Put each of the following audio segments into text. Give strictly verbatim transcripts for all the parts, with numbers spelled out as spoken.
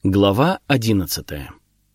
Глава одиннадцатая.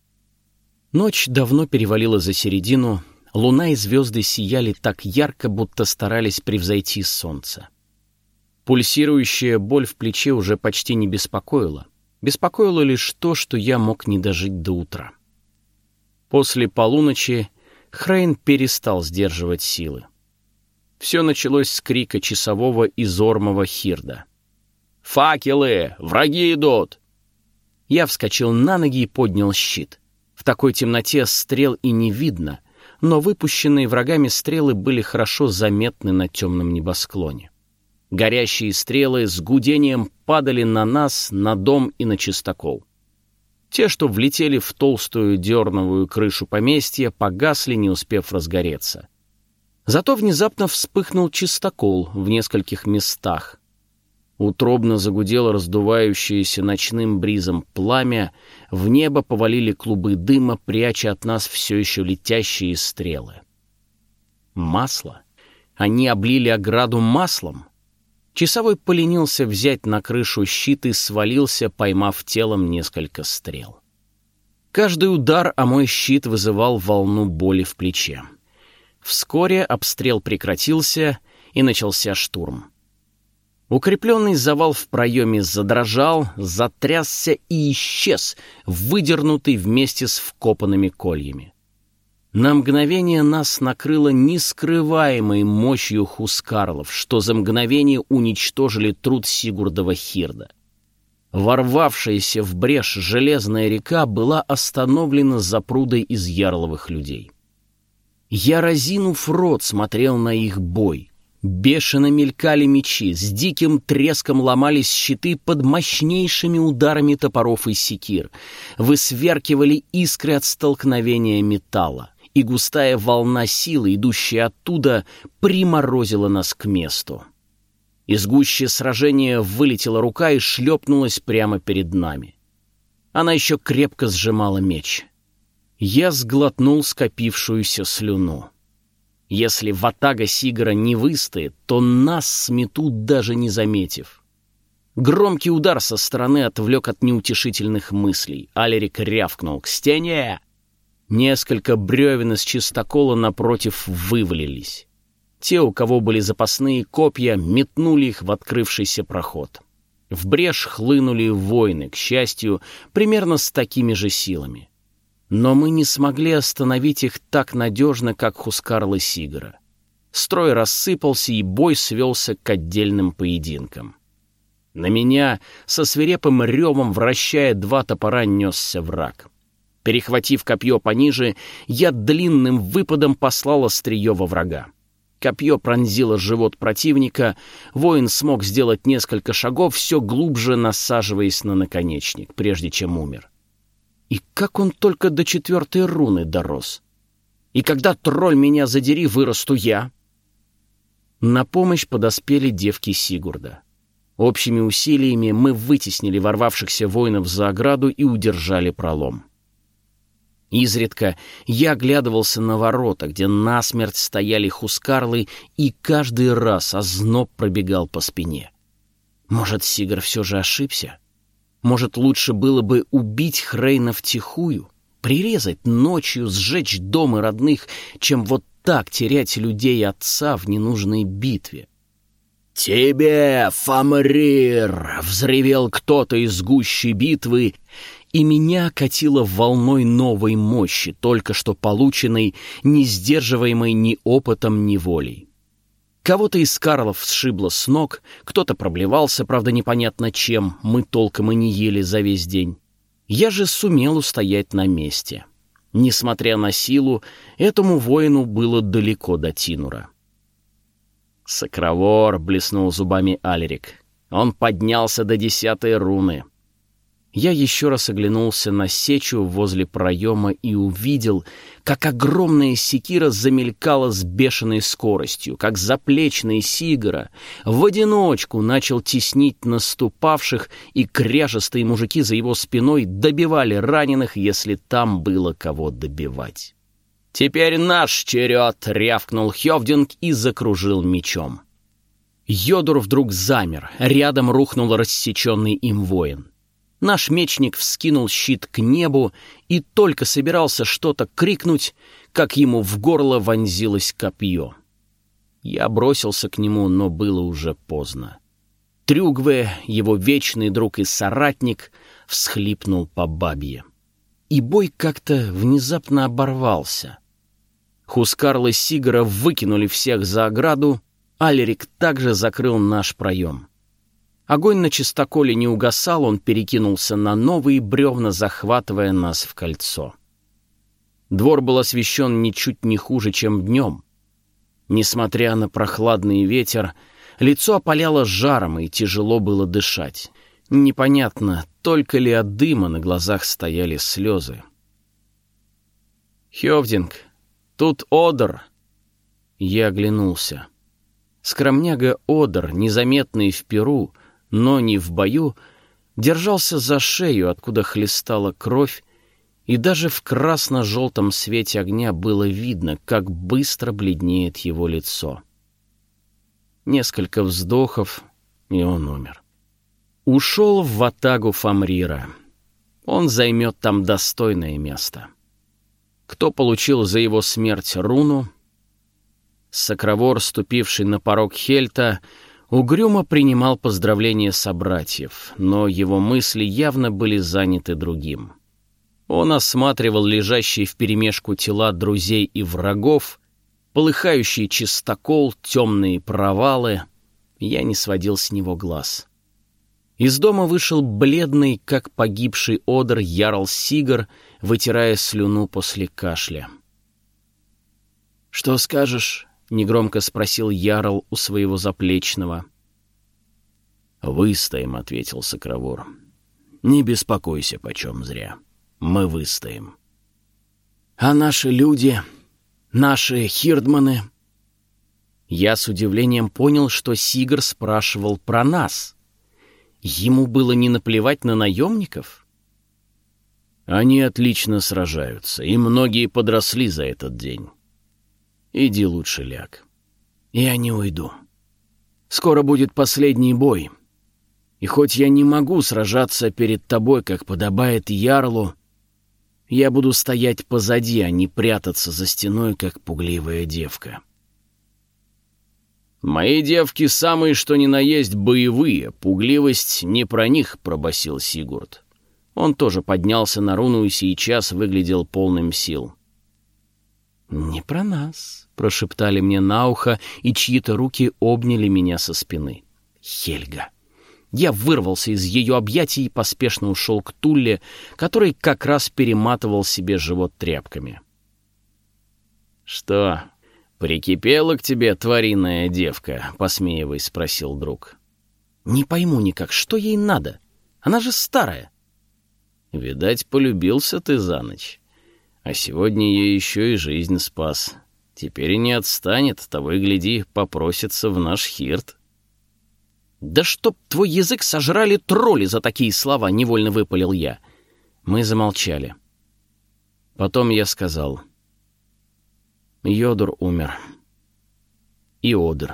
Ночь давно перевалила за середину, луна и звезды сияли так ярко, будто старались превзойти солнце. Пульсирующая боль в плече уже почти не беспокоила. Беспокоило лишь то, что я мог не дожить до утра. После полуночи Хрейн перестал сдерживать силы. Все началось с крика часового из Ормова Хирда. «Факелы! Враги идут!» Я вскочил на ноги и поднял щит. В такой темноте стрел и не видно, но выпущенные врагами стрелы были хорошо заметны на темном небосклоне. Горящие стрелы с гудением падали на нас, на дом и на чистокол. Те, что влетели в толстую дерновую крышу поместья, погасли, не успев разгореться. Зато внезапно вспыхнул чистокол в нескольких местах. Утробно загудело раздувающееся ночным бризом пламя, в небо повалили клубы дыма, пряча от нас все еще летящие стрелы. Масло? Они облили ограду маслом? Часовой поленился взять на крышу щит и свалился, поймав телом несколько стрел. Каждый удар о мой щит вызывал волну боли в плече. Вскоре обстрел прекратился, и начался штурм. Укрепленный завал в проеме задрожал, затрясся и исчез, выдернутый вместе с вкопанными кольями. На мгновение нас накрыло нескрываемой мощью хускарлов, что за мгновение уничтожили труд Сигурдова Хирда. Ворвавшаяся в брешь железная река была остановлена запрудой из ярловых людей. Я, разинув рот, смотрел на их бой. Бешено мелькали мечи, с диким треском ломались щиты под мощнейшими ударами топоров и секир, высверкивали искры от столкновения металла, и густая волна силы, идущая оттуда, приморозила нас к месту. Из гущи сражения вылетела рука и шлепнулась прямо перед нами. Она еще крепко сжимала меч. Я сглотнул скопившуюся слюну. Если ватага Сигора не выстоит, то нас сметут, даже не заметив. Громкий удар со стороны отвлек от неутешительных мыслей. Алерик рявкнул: «К стене!» Несколько бревен из чистокола напротив вывалились. Те, у кого были запасные копья, метнули их в открывшийся проход. В брешь хлынули воины, к счастью, примерно с такими же силами. Но мы не смогли остановить их так надежно, как хускарлы Сигора. Строй рассыпался, и бой свелся к отдельным поединкам. На меня со свирепым ревом, вращая два топора, несся враг. Перехватив копье пониже, я длинным выпадом послал острие во врага. Копье пронзило живот противника, воин смог сделать несколько шагов, все глубже насаживаясь на наконечник, прежде чем умер. И как он только до четвертой руны дорос? И когда, тролль меня задери, вырасту я? На помощь подоспели девки Сигурда. Общими усилиями мы вытеснили ворвавшихся воинов за ограду и удержали пролом. Изредка я оглядывался на ворота, где насмерть стояли хускарлы, и каждый раз озноб пробегал по спине. Может, Сигор все же ошибся? Может, лучше было бы убить Хрейна втихую, прирезать ночью, сжечь дом и родных, чем вот так терять людей отца в ненужной битве? «Тебе, Фамрир!» — взревел кто-то из гущи битвы, и меня окатило волной новой мощи, только что полученной, не сдерживаемой ни опытом, ни волей. Кого-то из карлов сшибло с ног, кто-то проблевался, правда, непонятно чем, мы толком и не ели за весь день. Я же сумел устоять на месте. Несмотря на силу, этому воину было далеко до Тинура. «Сокровор!» — блеснул зубами Алерик. «Он поднялся до десятой руны». Я еще раз оглянулся на сечу возле проема и увидел, как огромная секира замелькала с бешеной скоростью, как заплечный Сигора в одиночку начал теснить наступавших, и кряжестые мужики за его спиной добивали раненых, если там было кого добивать. «Теперь наш черед!» — рявкнул Хёвдинг и закружил мечом. Йодур вдруг замер, рядом рухнул рассеченный им воин. Наш мечник вскинул щит к небу и только собирался что-то крикнуть, как ему в горло вонзилось копье. Я бросился к нему, но было уже поздно. Трюгве, его вечный друг и соратник, всхлипнул по бабье. И бой как-то внезапно оборвался. Хускарл и Сигара выкинули всех за ограду, Алерик также закрыл наш проем. Огонь на чистоколе не угасал, он перекинулся на новые бревна, захватывая нас в кольцо. Двор был освещен ничуть не хуже, чем днем. Несмотря на прохладный ветер, лицо опаляло жаром, и тяжело было дышать. Непонятно, только ли от дыма на глазах стояли слезы. «Хёвдинг, тут Одер!» Я оглянулся. Скромняга Одер, незаметный в перу, но не в бою, держался за шею, откуда хлестала кровь, и даже в красно-желтом свете огня было видно, как быстро бледнеет его лицо. Несколько вздохов, и он умер. Ушел в ватагу Фамрира. Он займет там достойное место. Кто получил за его смерть руну? Сокровор, ступивший на порог Хельта, угрюмо принимал поздравления собратьев, но его мысли явно были заняты другим. Он осматривал лежащие вперемешку тела друзей и врагов, полыхающий чистокол, темные провалы. Я не сводил с него глаз. Из дома вышел бледный, как погибший Одер, ярл Сигар, вытирая слюну после кашля. «Что скажешь?» — негромко спросил ярл у своего заплечного. «Выстоим», — ответил Сокровор. «Не беспокойся почем зря. Мы выстоим». «А наши люди, наши хирдманы?» Я с удивлением понял, что Сигар спрашивал про нас. Ему было не наплевать на наемников? «Они отлично сражаются, и многие подросли за этот день. Иди лучше ляг». «Я не уйду. Скоро будет последний бой. И хоть я не могу сражаться перед тобой, как подобает ярлу, я буду стоять позади, а не прятаться за стеной, как пугливая девка». «Мои девки самые что ни на есть боевые, пугливость не про них», — пробасил Сигурд. Он тоже поднялся на руну и сейчас выглядел полным сил. «Не про нас», — прошептали мне на ухо, и чьи-то руки обняли меня со спины. Хельга. Я вырвался из ее объятий и поспешно ушел к Тулле, который как раз перематывал себе живот тряпками. «Что, прикипела к тебе твариная девка?» — посмеиваясь, спросил друг. «Не пойму никак, что ей надо? Она же старая». «Видать, полюбился ты за ночь. А сегодня ей еще и жизнь спас. Теперь и не отстанет, того и гляди, попросится в наш хирт». «Да чтоб твой язык сожрали тролли за такие слова!» — невольно выпалил я. Мы замолчали. Потом я сказал: «Йодур умер. И Одер.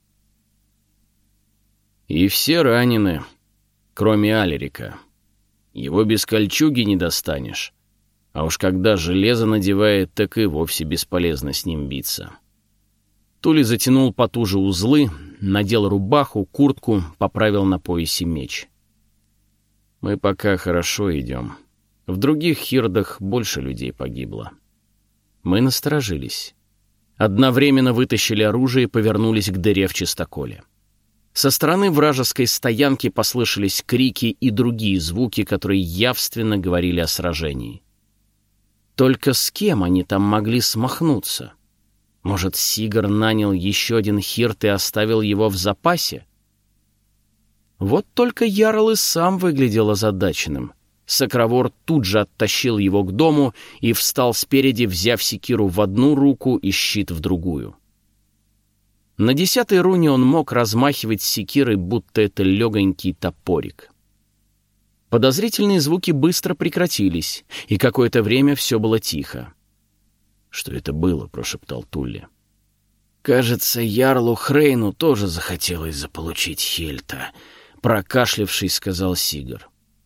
И все ранены, кроме Алерика. Его без кольчуги не достанешь. А уж когда железо надевает, так и вовсе бесполезно с ним биться». Тули затянул потуже узлы, надел рубаху, куртку, поправил на поясе меч. «Мы пока хорошо идем. В других хирдах больше людей погибло». Мы насторожились. Одновременно вытащили оружие и повернулись к дыре в чистоколе. Со стороны вражеской стоянки послышались крики и другие звуки, которые явственно говорили о сражении. Только с кем они там могли смахнуться? Может, Сигар нанял еще один хирт и оставил его в запасе? Вот только ярл и сам выглядел озадаченным. Сокровор тут же оттащил его к дому и встал спереди, взяв секиру в одну руку и щит в другую. На десятой руне он мог размахивать секирой, будто это легонький топорик. Подозрительные звуки быстро прекратились, и какое-то время все было тихо. «Что это было?» — прошептал Тулли. «Кажется, ярлу Хрейну тоже захотелось заполучить Хельта», — прокашлявшись, сказал Сигар.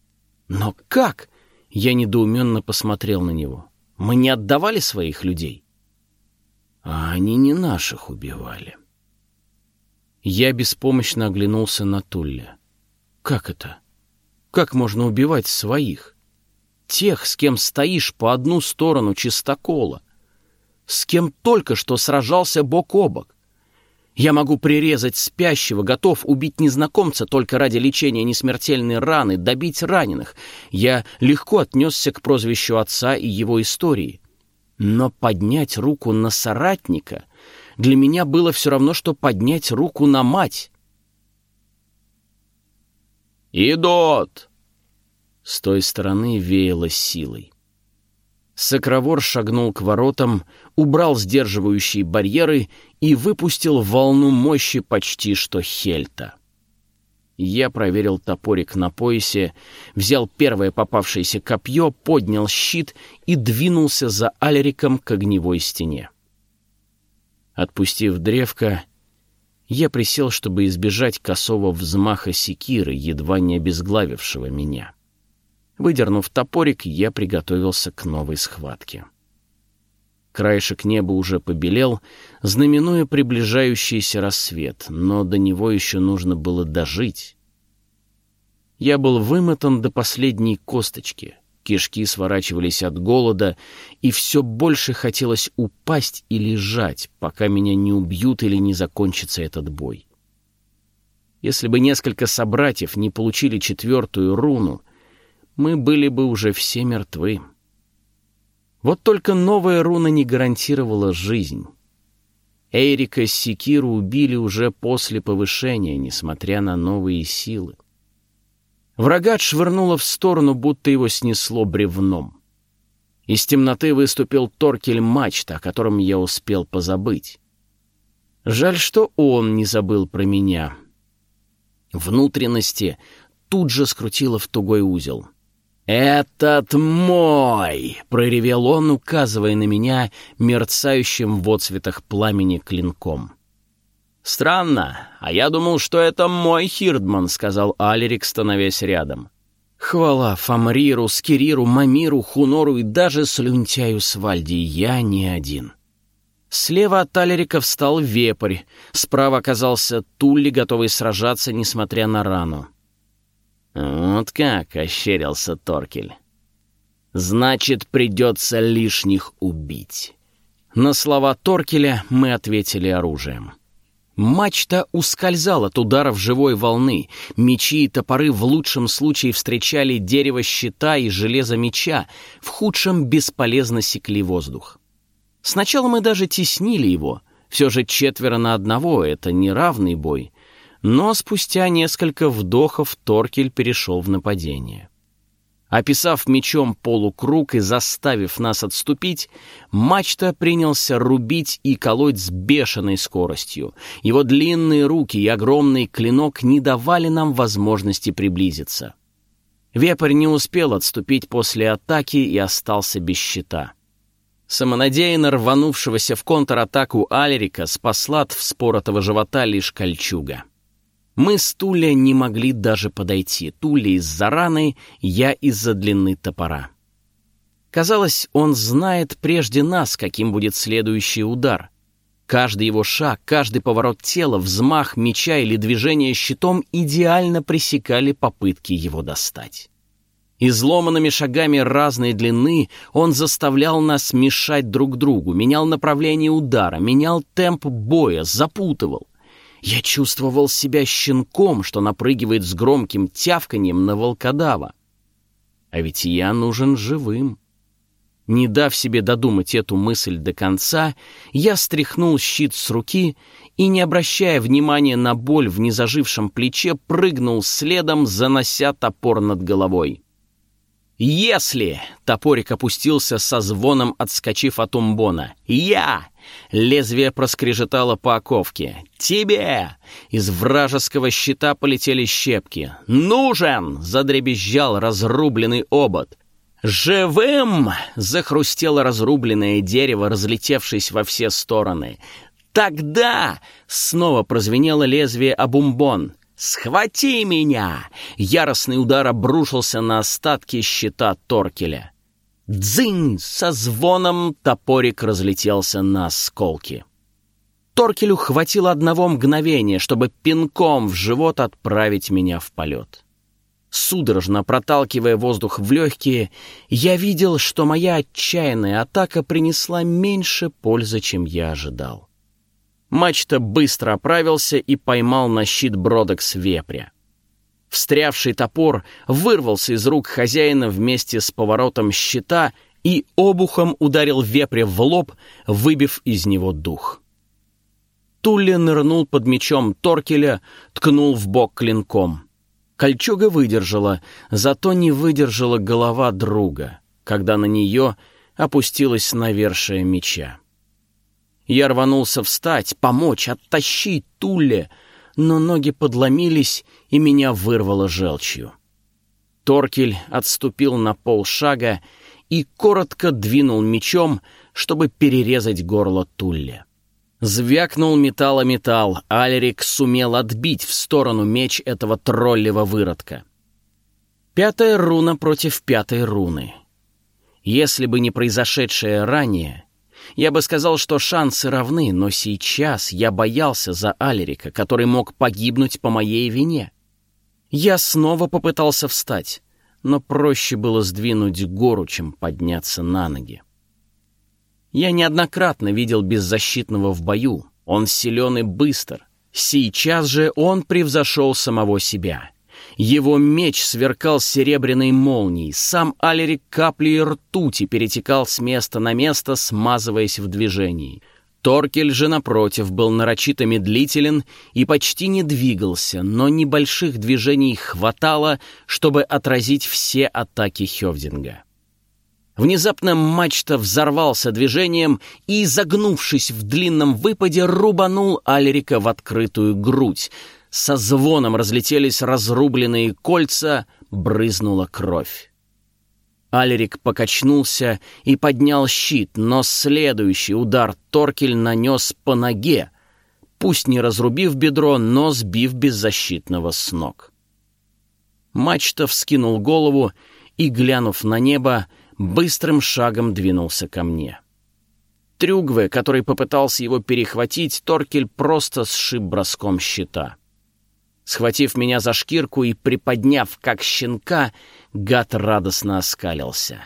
Но как? Я недоуменно посмотрел на него. Мы не отдавали своих людей? А они не наших убивали. Я беспомощно оглянулся на Тулля. Как это? Как можно убивать своих? Тех, с кем стоишь по одну сторону чистокола, с кем только что сражался бок о бок. Я могу прирезать спящего, готов убить незнакомца только ради лечения несмертельной раны, добить раненых. Я легко отнесся к прозвищу отца и его истории. Но поднять руку на соратника для меня было все равно, что поднять руку на мать. «Идут!» С той стороны веяло силой. Сокровор шагнул к воротам, убрал сдерживающие барьеры и выпустил волну мощи почти что Хельта. Я проверил топорик на поясе, взял первое попавшееся копье, поднял щит и двинулся за Алериком к огневой стене. Отпустив древко, я присел, чтобы избежать косого взмаха секиры, едва не обезглавившего меня. Выдернув топорик, я приготовился к новой схватке. Краешек неба уже побелел, знаменуя приближающийся рассвет, но до него еще нужно было дожить. Я был вымотан до последней косточки, кишки сворачивались от голода, и все больше хотелось упасть и лежать, пока меня не убьют или не закончится этот бой. Если бы несколько собратьев не получили четвертую руну, мы были бы уже все мертвы. Вот только новая руна не гарантировала жизнь. Эйрика с Секиру убили уже после повышения, несмотря на новые силы. Врага отшвырнуло в сторону, будто его снесло бревном. Из темноты выступил Торкель Мачта, о котором я успел позабыть. Жаль, что он не забыл про меня. Внутренности тут же скрутило в тугой узел. «Этот мой!» — проревел он, указывая на меня мерцающим в отцветах пламени клинком. «Странно, а я думал, что это мой Хирдман», — сказал Алерик, становясь рядом. «Хвала Фамриру, Скириру, Мамиру, Хунору и даже Слюнтяю Свальди, я не один». Слева от Алерика встал вепрь, справа оказался Тулли, готовый сражаться, несмотря на рану. «Вот как!» — ощерился Торкель. «Значит, придется лишних убить». На слова Торкеля мы ответили оружием. Мачта ускользала от ударов живой волны. Мечи и топоры в лучшем случае встречали дерево щита и железо меча, в худшем бесполезно секли воздух. Сначала мы даже теснили его. Все же четверо на одного — это неравный бой. Но спустя несколько вдохов Торкель перешел в нападение. Описав мечом полукруг и заставив нас отступить, Мачта принялся рубить и колоть с бешеной скоростью. Его длинные руки и огромный клинок не давали нам возможности приблизиться. Вепрь не успел отступить после атаки и остался без щита. Самонадеянно рванувшегося в контратаку Алерика спасла от вспоротого живота лишь кольчуга. Мы с Тулли не могли даже подойти. Тулли из-за раны, я из-за длины топора. Казалось, он знает прежде нас, каким будет следующий удар. Каждый его шаг, каждый поворот тела, взмах меча или движение щитом идеально пресекали попытки его достать. Изломанными шагами разной длины он заставлял нас мешать друг другу, менял направление удара, менял темп боя, запутывал. Я чувствовал себя щенком, что напрыгивает с громким тявканьем на волкодава. А ведь я нужен живым. Не дав себе додумать эту мысль до конца, я стряхнул щит с руки и, не обращая внимания на боль в незажившем плече, прыгнул следом, занося топор над головой. «Если!» — топорик опустился со звоном, отскочив от умбона. «Я!» — лезвие проскрежетало по оковке. «Тебе!» — из вражеского щита полетели щепки. «Нужен!» — задребезжал разрубленный обод. «Живым!» — захрустело разрубленное дерево, разлетевшись во все стороны. «Тогда!» — снова прозвенело лезвие об умбон. «Схвати меня!» Яростный удар обрушился на остатки щита Торкеля. Дзынь! Со звоном топорик разлетелся на осколки. Торкелю хватило одного мгновения, чтобы пинком в живот отправить меня в полет. Судорожно проталкивая воздух в легкие, я видел, что моя отчаянная атака принесла меньше пользы, чем я ожидал. Мачта быстро оправился и поймал на щит Бродекс вепря. Встрявший топор вырвался из рук хозяина вместе с поворотом щита и обухом ударил вепря в лоб, выбив из него дух. Тулли нырнул под мечом Торкеля, ткнул в бок клинком. Кольчуга выдержала, зато не выдержала голова друга, когда на нее опустилась навершие меча. Я рванулся встать, помочь, оттащить Тулли, но ноги подломились, и меня вырвало желчью. Торкель отступил на полшага и коротко двинул мечом, чтобы перерезать горло Тулли. Звякнул металл о металл, Алерик сумел отбить в сторону меч этого троллевого выродка. Пятая руна против пятой руны. Если бы не произошедшее ранее, я бы сказал, что шансы равны, но сейчас я боялся за Алерика, который мог погибнуть по моей вине. Я снова попытался встать, но проще было сдвинуть гору, чем подняться на ноги. Я неоднократно видел беззащитного в бою. Он силен и быстр. Сейчас же он превзошел самого себя. Его меч сверкал серебряной молнией. Сам Алерик каплей ртути перетекал с места на место, смазываясь в движении. Торкель же, напротив, был нарочито медлителен и почти не двигался, но небольших движений хватало, чтобы отразить все атаки Хёвдинга. Внезапно мачта взорвался движением и, загнувшись в длинном выпаде, рубанул Алерика в открытую грудь. Со звоном разлетелись разрубленные кольца, брызнула кровь. Алерик покачнулся и поднял щит, но следующий удар Торкель нанес по ноге, пусть не разрубив бедро, но сбив беззащитного с ног. Мачта вскинул голову и, глянув на небо, быстрым шагом двинулся ко мне. Трюгве, который попытался его перехватить, Торкель просто сшиб броском щита. Схватив меня за шкирку и приподняв, как щенка, гад радостно оскалился.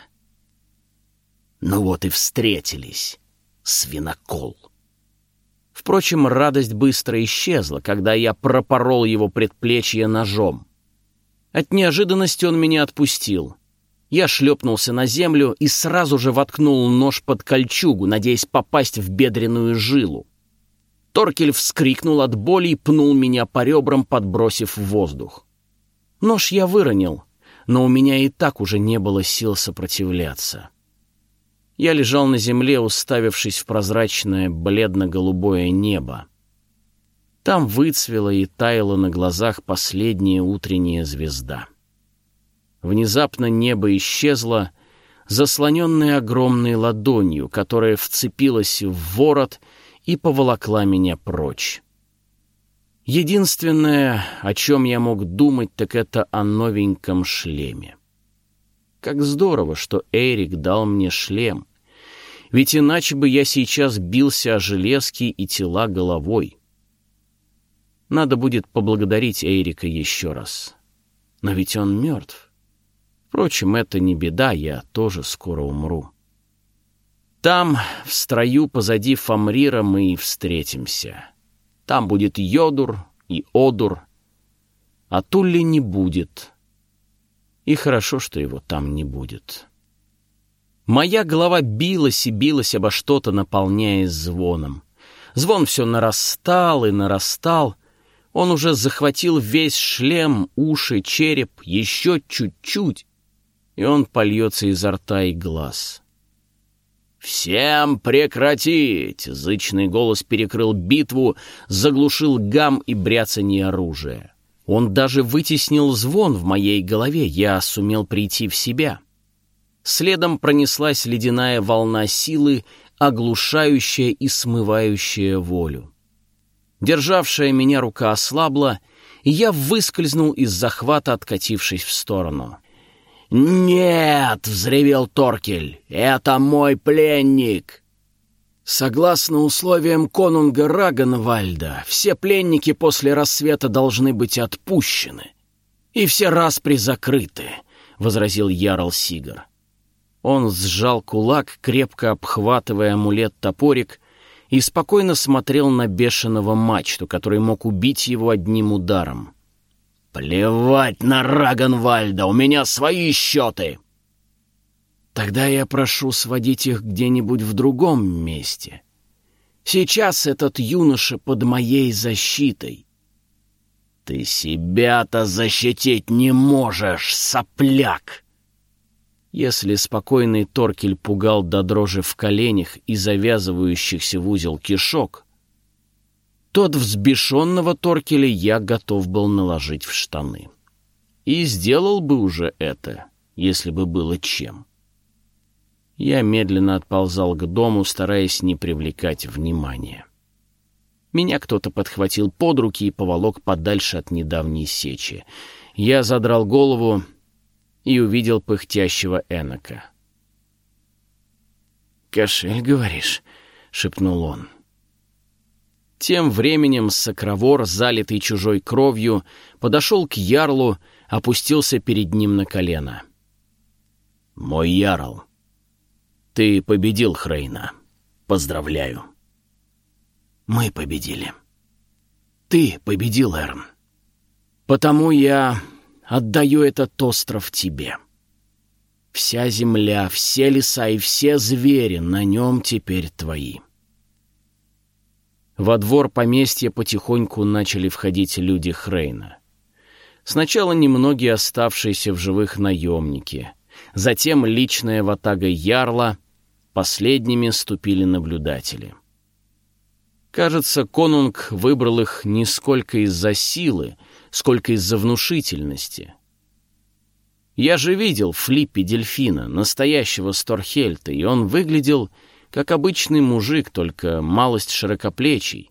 Ну вот и встретились, свинокол. Впрочем, радость быстро исчезла, когда я пропорол его предплечье ножом. От неожиданности он меня отпустил. Я шлепнулся на землю и сразу же воткнул нож под кольчугу, надеясь попасть в бедренную жилу. Торкель вскрикнул от боли и пнул меня по ребрам, подбросив в воздух. Нож я выронил, но у меня и так уже не было сил сопротивляться. Я лежал на земле, уставившись в прозрачное бледно-голубое небо. Там выцвела и таяла на глазах последняя утренняя звезда. Внезапно небо исчезло, заслоненное огромной ладонью, которая вцепилась в ворот и поволокла меня прочь. Единственное, о чем я мог думать, так это о новеньком шлеме. Как здорово, что Эрик дал мне шлем, ведь иначе бы я сейчас бился о железки и тела головой. Надо будет поблагодарить Эрика еще раз. Но ведь он мертв. Впрочем, это не беда, я тоже скоро умру. Там, в строю позади Фамрира, мы и встретимся. Там будет Йодур и Одур, а Тулли не будет. И хорошо, что его там не будет. Моя голова билась и билась обо что-то, наполняясь звоном. Звон все нарастал и нарастал. Он уже захватил весь шлем, уши, череп, еще чуть-чуть, и он польется изо рта и глаз. «Всем прекратить!» — зычный голос перекрыл битву, заглушил гам и бряцанье оружия. Он даже вытеснил звон в моей голове, я сумел прийти в себя. Следом пронеслась ледяная волна силы, оглушающая и смывающая волю. Державшая меня рука ослабла, и я выскользнул из захвата, откатившись в сторону. «Нет!» — взревел Торкель. «Это мой пленник!» Согласно условиям конунга Рагнвальда, все пленники после рассвета должны быть отпущены. И все распри закрыты, — возразил ярл Сигар. Он сжал кулак, крепко обхватывая амулет-топорик, и спокойно смотрел на бешеного мачту, который мог убить его одним ударом. «Плевать на Рагнвальда, у меня свои счеты!» «Тогда я прошу сводить их где-нибудь в другом месте. Сейчас этот юноша под моей защитой». «Ты себя-то защитить не можешь, сопляк!» Если спокойный Торкель пугал до дрожи в коленях и завязывающихся в узел кишок, то от взбешенного Торкеля я готов был наложить в штаны. И сделал бы уже это, если бы было чем. Я медленно отползал к дому, стараясь не привлекать внимания. Меня кто-то подхватил под руки и поволок подальше от недавней сечи. Я задрал голову и увидел пыхтящего Энока. «Кошель, говоришь?» — шепнул он. Тем временем Сокровор, залитый чужой кровью, подошел к ярлу, опустился перед ним на колено. «Мой ярл, ты победил Хрейна. Поздравляю». «Мы победили. Ты победил, Эрн. Потому я отдаю этот остров тебе. Вся земля, все леса и все звери на нем теперь твои». Во двор поместья потихоньку начали входить люди Хрейна. Сначала немногие оставшиеся в живых наемники, затем личная ватага ярла, последними ступили наблюдатели. Кажется, конунг выбрал их не сколько из-за силы, сколько из-за внушительности. Я же видел Флиппи Дельфина, настоящего Сторхельта, и он выглядел как обычный мужик, только малость широкоплечий.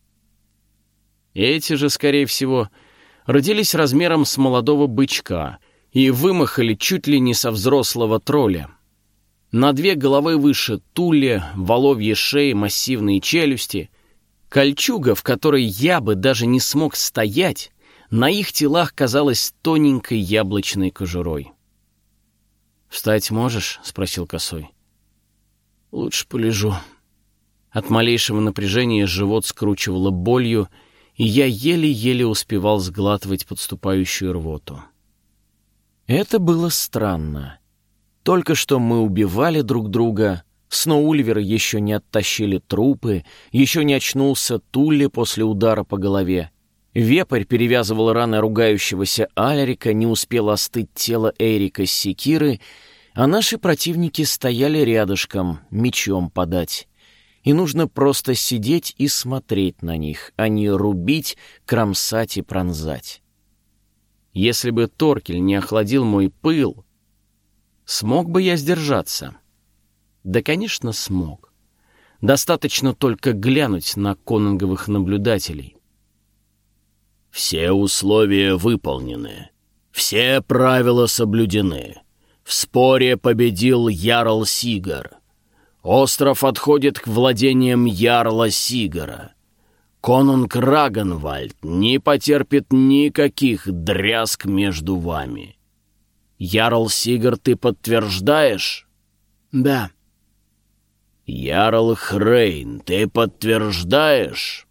Эти же, скорее всего, родились размером с молодого бычка и вымахали чуть ли не со взрослого тролля. На две головы выше тулья, воловьи шеи, массивные челюсти. Кольчуга, в которой я бы даже не смог стоять, на их телах казалась тоненькой яблочной кожурой. «Встать можешь?» — спросил Косой. «Лучше полежу». От малейшего напряжения живот скручивало болью, и я еле-еле успевал сглатывать подступающую рвоту. Это было странно. Только что мы убивали друг друга, Сноульверы еще не оттащили трупы, еще не очнулся Тулли после удара по голове. Вепрь перевязывал раны ругающегося Алерика, не успело остыть тело Эрика с секиры, а наши противники стояли рядышком, мечом подать. И нужно просто сидеть и смотреть на них, а не рубить, кромсать и пронзать. Если бы Торкель не охладил мой пыл, смог бы я сдержаться? Да, конечно, смог. Достаточно только глянуть на конунговых наблюдателей. «Все условия выполнены. Все правила соблюдены. В споре победил ярл Сигар. Остров отходит к владениям ярла Сигара. Конунг Рагнвальд не потерпит никаких дрязг между вами. Ярл Сигар, ты подтверждаешь?» «Да». «Ярл Хрейн, ты подтверждаешь?»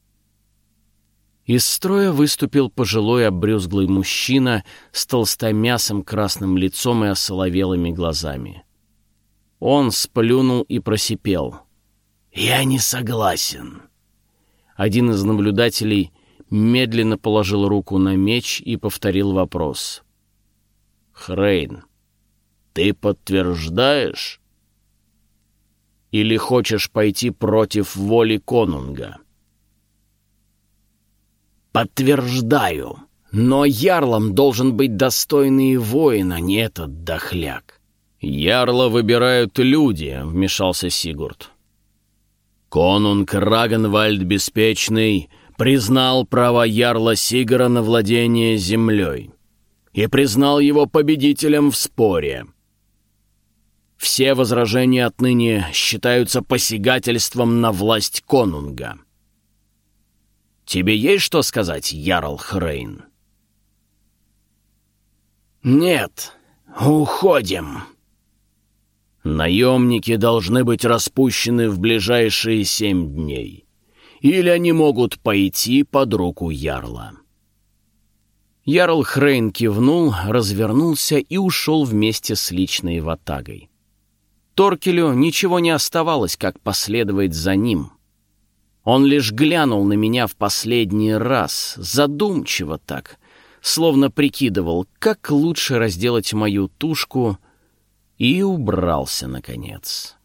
Из строя выступил пожилой обрюзглый мужчина с толстомясым красным лицом и осоловелыми глазами. Он сплюнул и просипел: «Я не согласен». Один из наблюдателей медленно положил руку на меч и повторил вопрос. «Хрейн, ты подтверждаешь? Или хочешь пойти против воли конунга?» «Подтверждаю, но ярлом должен быть достойный воин, а не этот дохляк». «Ярла выбирают люди», — вмешался Сигурд. «Конунг Рагнвальд Беспечный признал право ярла Сигара на владение землей и признал его победителем в споре. Все возражения отныне считаются посягательством на власть конунга. Тебе есть что сказать, ярл Хрейн? Нет, уходим. Наемники должны быть распущены в ближайшие семь дней, или они могут пойти под руку ярла. Ярл Хрейн кивнул, развернулся и ушел вместе с личной ватагой. Торкелю ничего не оставалось, как последовать за ним. Он лишь глянул на меня в последний раз, задумчиво так, словно прикидывал, как лучше разделать мою тушку, и убрался, наконец.